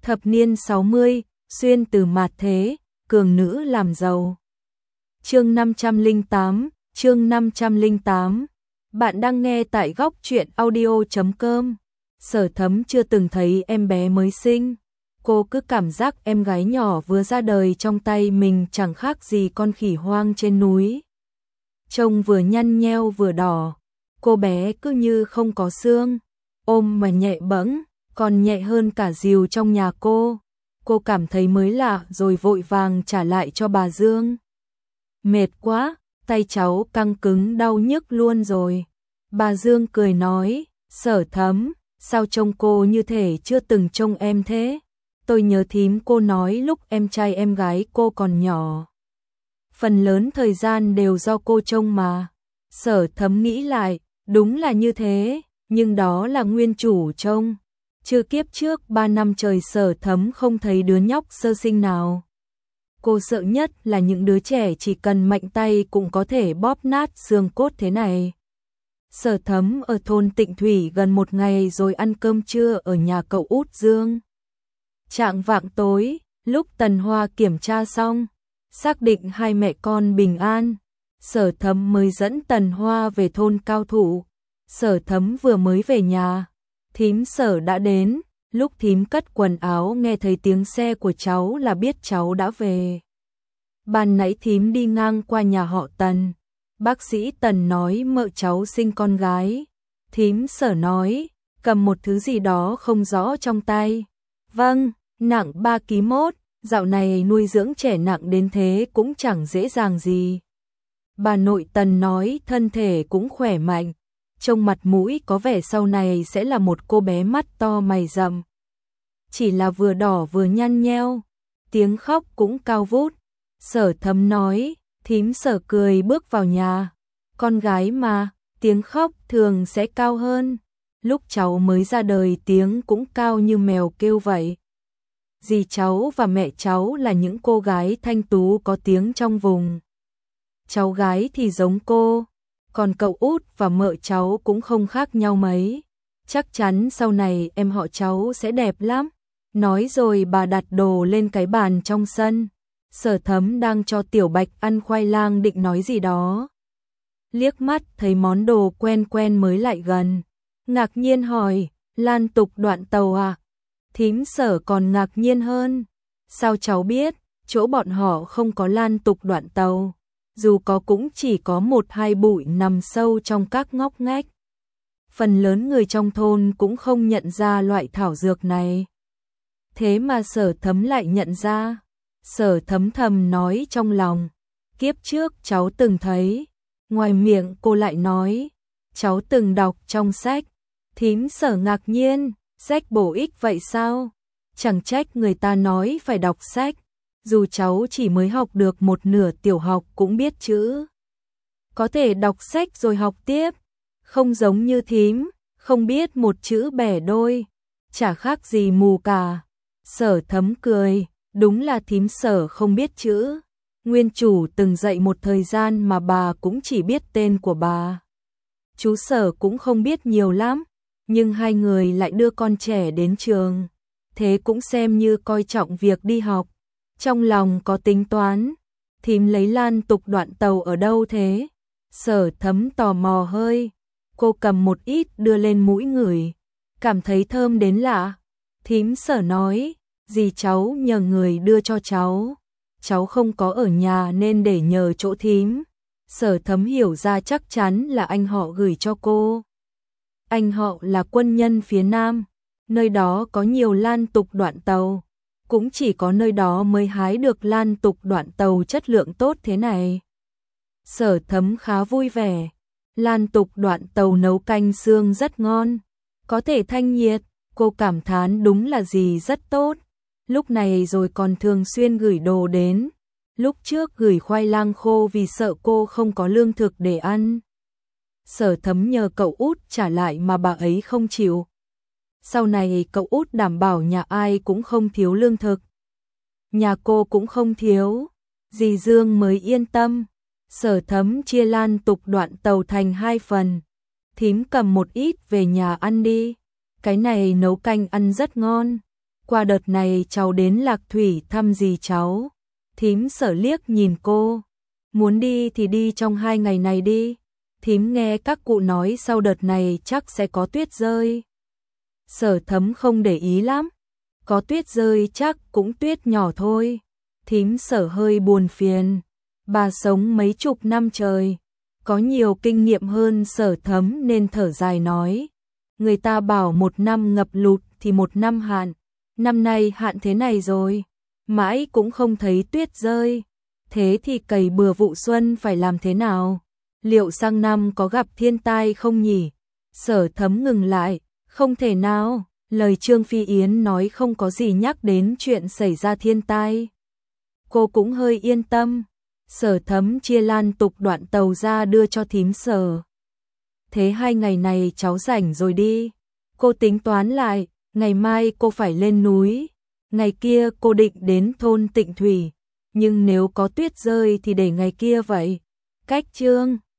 Thập niên 60, xuyên từ mạt thế, cường nữ làm giàu. Chương 508. Bạn đang nghe tại góc truyện audio.com. Sở Thấm chưa từng thấy em bé mới sinh. Cô cứ cảm giác em gái nhỏ vừa ra đời trong tay mình chẳng khác gì con khỉ hoang trên núi. Trông vừa nhăn nheo vừa đỏ. Cô bé cứ như không có xương. Ôm mà nhẹ bẫng, còn nhẹ hơn cả rìu trong nhà cô. Cô cảm thấy mới lạ rồi vội vàng trả lại cho bà Dương. Mệt quá, tay cháu căng cứng đau nhức luôn rồi. Bà Dương cười nói, Sở Thấm, sao trông cô như thể chưa từng trông em thế? Tôi nhớ thím cô nói lúc em trai em gái cô còn nhỏ. Phần lớn thời gian đều do cô trông mà. Sở Thấm nghĩ lại, đúng là như thế, nhưng đó là nguyên chủ trông. Chưa kiếp trước 3 năm trời Sở Thấm không thấy đứa nhóc sơ sinh nào. Cô sợ nhất là những đứa trẻ chỉ cần mạnh tay cũng có thể bóp nát xương cốt thế này. Sở Thấm ở thôn Tịnh Thủy gần một ngày rồi ăn cơm trưa ở nhà cậu út Dương. Chạng vạng tối, lúc Tần Hoa kiểm tra xong, xác định hai mẹ con bình an, Sở Thấm mới dẫn Tần Hoa về thôn Cao Thủ. Sở Thấm vừa mới về nhà, thím Sở đã đến. Lúc thím cất quần áo nghe thấy tiếng xe của cháu là biết cháu đã về. Ban nãy thím đi ngang qua nhà họ Tần. Bác sĩ Tần nói mợ cháu sinh con gái. Thím Sở nói, cầm một thứ gì đó không rõ trong tay. Vâng, nặng 3 kg mốt, dạo này nuôi dưỡng trẻ nặng đến thế cũng chẳng dễ dàng gì. Bà nội Tần nói thân thể cũng khỏe mạnh. Trông mặt mũi có vẻ sau này sẽ là một cô bé mắt to mày rậm. Chỉ là vừa đỏ vừa nhăn nheo, tiếng khóc cũng cao vút. Sở Thấm nói, thím Sở cười bước vào nhà. Con gái mà, tiếng khóc thường sẽ cao hơn. Lúc cháu mới ra đời tiếng cũng cao như mèo kêu vậy. Dì cháu và mẹ cháu là những cô gái thanh tú có tiếng trong vùng. Cháu gái thì giống cô. Còn cậu út và mợ cháu cũng không khác nhau mấy. Chắc chắn sau này em họ cháu sẽ đẹp lắm. Nói rồi bà đặt đồ lên cái bàn trong sân. Sở Thấm đang cho Tiểu Bạch ăn khoai lang định nói gì đó. Liếc mắt thấy món đồ quen quen mới lại gần. Ngạc nhiên hỏi, Lan Tục Đoạn Tàu à? Thím Sở còn ngạc nhiên hơn. Sao cháu biết, chỗ bọn họ không có Lan Tục Đoạn Tàu. Dù có cũng chỉ có 1-2 bụi nằm sâu trong các ngóc ngách. Phần lớn người trong thôn cũng không nhận ra loại thảo dược này. Thế mà Sở Thấm lại nhận ra. Sở Thấm thầm nói trong lòng, kiếp trước cháu từng thấy. Ngoài miệng cô lại nói, cháu từng đọc trong sách. Thím Sở ngạc nhiên, sách bổ ích vậy sao? Chẳng trách người ta nói phải đọc sách. Dù cháu chỉ mới học được một nửa tiểu học cũng biết chữ. Có thể đọc sách rồi học tiếp. Không giống như thím, không biết một chữ bẻ đôi. Chả khác gì mù cả. Sở Thấm cười, đúng là thím Sở không biết chữ. Nguyên chủ từng dạy một thời gian mà bà cũng chỉ biết tên của bà. Chú Sở cũng không biết nhiều lắm, nhưng hai người lại đưa con trẻ đến trường. Thế cũng xem như coi trọng việc đi học. Trong lòng có tính toán, thím lấy Lan Tục Đoạn Tàu ở đâu thế? Sở Thấm tò mò hơi, cô cầm một ít đưa lên mũi ngửi, cảm thấy thơm đến lạ. Thím Sở nói, dì cháu nhờ người đưa cho cháu. Cháu không có ở nhà nên để nhờ chỗ thím. Sở Thấm hiểu ra chắc chắn là anh họ gửi cho cô. Anh họ là quân nhân phía Nam, nơi đó có nhiều Lan Tục Đoạn Tàu. Cũng chỉ có nơi đó mới hái được Lan Tục Đoạn Tàu chất lượng tốt thế này. Sở Thấm khá vui vẻ. Lan Tục Đoạn Tàu nấu canh xương rất ngon, có thể thanh nhiệt. Cô cảm thán đúng là gì rất tốt. Lúc này rồi còn thường xuyên gửi đồ đến. Lúc trước gửi khoai lang khô vì sợ cô không có lương thực để ăn. Sở Thấm nhờ cậu út trả lại mà bà ấy không chịu. Sau này cậu út đảm bảo nhà ai cũng không thiếu lương thực. Nhà cô cũng không thiếu. Dì Dương mới yên tâm. Sở Thấm chia Lan Tục Đoạn Tàu thành 2 phần. Thím cầm một ít về nhà ăn đi. Cái này nấu canh ăn rất ngon. qua đợt này cháu đến Lạc Thủy thăm dì cháu. Thím Sở liếc nhìn cô. Muốn đi thì đi trong 2 ngày này đi. Thím nghe các cụ nói sau đợt này chắc sẽ có tuyết rơi. Sở Thấm không để ý lắm. Có tuyết rơi chắc cũng tuyết nhỏ thôi. Thím Sở hơi buồn phiền. Bà sống mấy chục năm trời, có nhiều kinh nghiệm hơn Sở Thấm nên thở dài nói. Người ta bảo 1 năm ngập lụt thì 1 năm hạn. Năm nay hạn thế này rồi, mãi cũng không thấy tuyết rơi. Thế thì cày bừa vụ xuân phải làm thế nào? Liệu sang năm có gặp thiên tai không nhỉ? Sở Thấm ngừng lại. Không thể nào, lời Trương Phi Yến nói không có gì nhắc đến chuyện xảy ra thiên tai. Cô cũng hơi yên tâm. Sở Thấm chia lan tục đoạn tàu ra đưa cho thím Sở. Thế 2 ngày này cháu rảnh rồi đi. Cô tính toán lại, ngày mai cô phải lên núi. Ngày kia cô định đến thôn Tịnh Thủy. Nhưng nếu có tuyết rơi thì để ngày kia vậy. Cách Trương